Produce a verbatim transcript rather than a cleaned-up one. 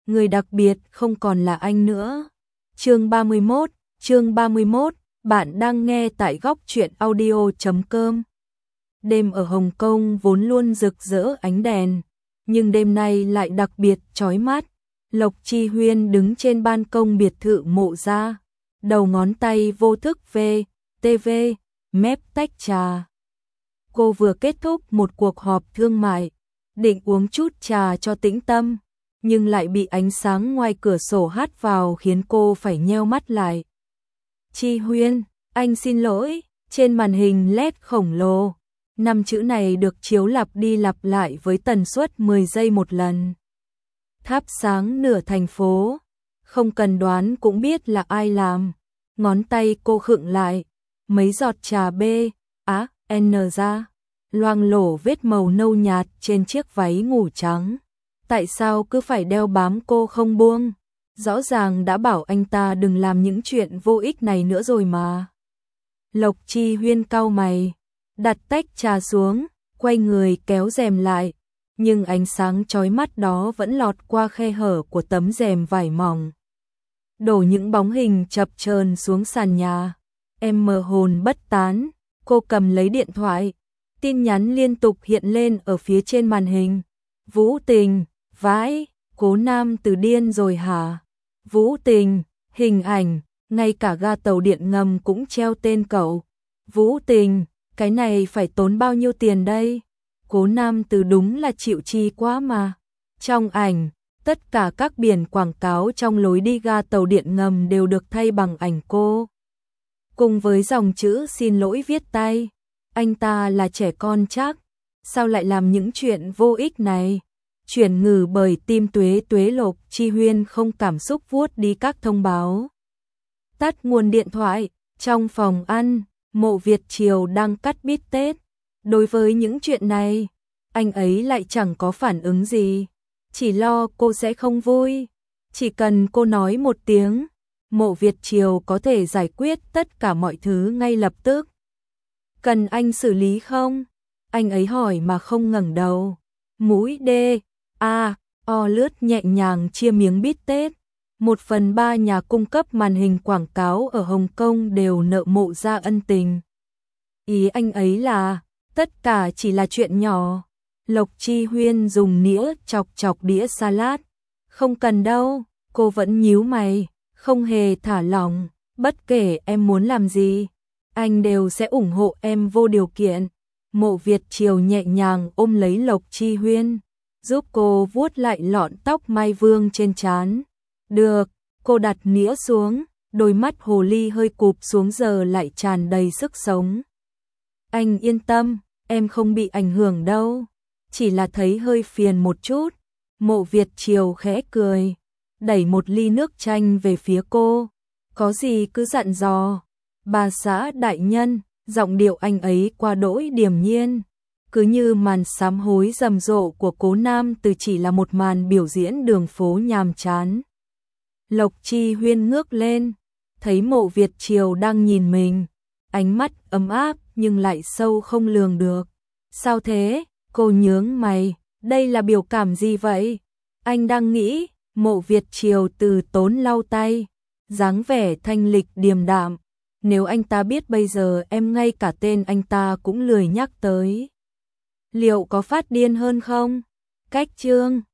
người đặc biệt không còn là anh nữa. Chương ba mươi mốt, chương ba mươi mốt, bạn đang nghe tại góc truyện audio chấm com. Đêm ở Hồng Kông vốn luôn rực rỡ ánh đèn, nhưng đêm nay lại đặc biệt chói mắt. Lộc Chi Huyên đứng trên ban công biệt thự Mộ Gia, đầu ngón tay vô thức về tê vê, mép tách trà. Cô vừa kết thúc một cuộc họp thương mại, định uống chút trà cho tĩnh tâm, nhưng lại bị ánh sáng ngoài cửa sổ hắt vào khiến cô phải nheo mắt lại. Chi Huyên, anh xin lỗi, trên màn hình led khổng lồ, năm chữ này được chiếu lặp đi lặp lại với tần suất mười giây một lần. Thắp sáng nửa thành phố, không cần đoán cũng biết là ai làm. Ngón tay cô khựng lại, mấy giọt trà B, á, N ra, loang lổ vết màu nâu nhạt trên chiếc váy ngủ trắng. Tại sao cứ phải đeo bám cô không buông? Rõ ràng đã bảo anh ta đừng làm những chuyện vô ích này nữa rồi mà. Lộc Chi Huyên cau mày, đặt tách trà xuống, quay người kéo rèm lại, nhưng ánh sáng chói mắt đó vẫn lọt qua khe hở của tấm rèm vải mỏng, đổ những bóng hình chập chờn xuống sàn nhà. Em mơ hồn bất tán, cô cầm lấy điện thoại, tin nhắn liên tục hiện lên ở phía trên màn hình. Vũ Tình, vãi, Cố Nam Từ điên rồi hả? Vũ Tình, hình ảnh, ngay cả ga tàu điện ngầm cũng treo tên cậu. Vũ Tình, cái này phải tốn bao nhiêu tiền đây? Cố Nam Từ đúng là chịu chi quá mà. Trong ảnh, tất cả các biển quảng cáo trong lối đi ga tàu điện ngầm đều được thay bằng ảnh cô, cùng với dòng chữ xin lỗi viết tay. Anh ta là trẻ con chắc, sao lại làm những chuyện vô ích này? Chuyển ngừ bởi tim tuế tuế. Lộc Chi Huyên không cảm xúc vuốt đi các thông báo. Tắt nguồn điện thoại, trong phòng ăn, Mộ Việt Triều đang cắt bít tết. Đối với những chuyện này, anh ấy lại chẳng có phản ứng gì, chỉ lo cô sẽ không vui. Chỉ cần cô nói một tiếng, Mộ Việt Triều có thể giải quyết tất cả mọi thứ ngay lập tức. Cần anh xử lý không? Anh ấy hỏi mà không ngẩng đầu. Mũi D, A, O lướt nhẹ nhàng chia miếng bít tết. Một phần ba nhà cung cấp màn hình quảng cáo ở Hồng Kông đều nợ Mộ Gia ân tình. Ý anh ấy là, tất cả chỉ là chuyện nhỏ. Lộc Chi Huyên dùng nĩa chọc chọc đĩa salad. Không cần đâu, cô vẫn nhíu mày, không hề thả lỏng. Bất kể em muốn làm gì, anh đều sẽ ủng hộ em vô điều kiện. Mộ Việt Triều nhẹ nhàng ôm lấy Lộc Chi Huyên, giúp cô vuốt lại lọn tóc mai vương trên trán. Được, cô đặt nĩa xuống, đôi mắt hồ ly hơi cụp xuống giờ lại tràn đầy sức sống. Anh yên tâm, em không bị ảnh hưởng đâu, chỉ là thấy hơi phiền một chút. Mộ Việt Triều khẽ cười, đẩy một ly nước chanh về phía cô. Có gì cứ dặn dò. Bà xã đại nhân, giọng điệu anh ấy qua đỗi điềm nhiên, cứ như màn sám hối rầm rộ của Cố Nam Từ chỉ là một màn biểu diễn đường phố nhàm chán. Lộc Chi Huyên ngước lên, thấy Mộ Việt Triều đang nhìn mình, ánh mắt ấm áp nhưng lại sâu không lường được. Sao thế? Cô nhướng mày, đây là biểu cảm gì vậy? Anh đang nghĩ. Mộ Việt Triều từ tốn lau tay, dáng vẻ thanh lịch điềm đạm. Nếu anh ta biết bây giờ em ngay cả tên anh ta cũng lười nhắc tới, liệu có phát điên hơn không? Cách chương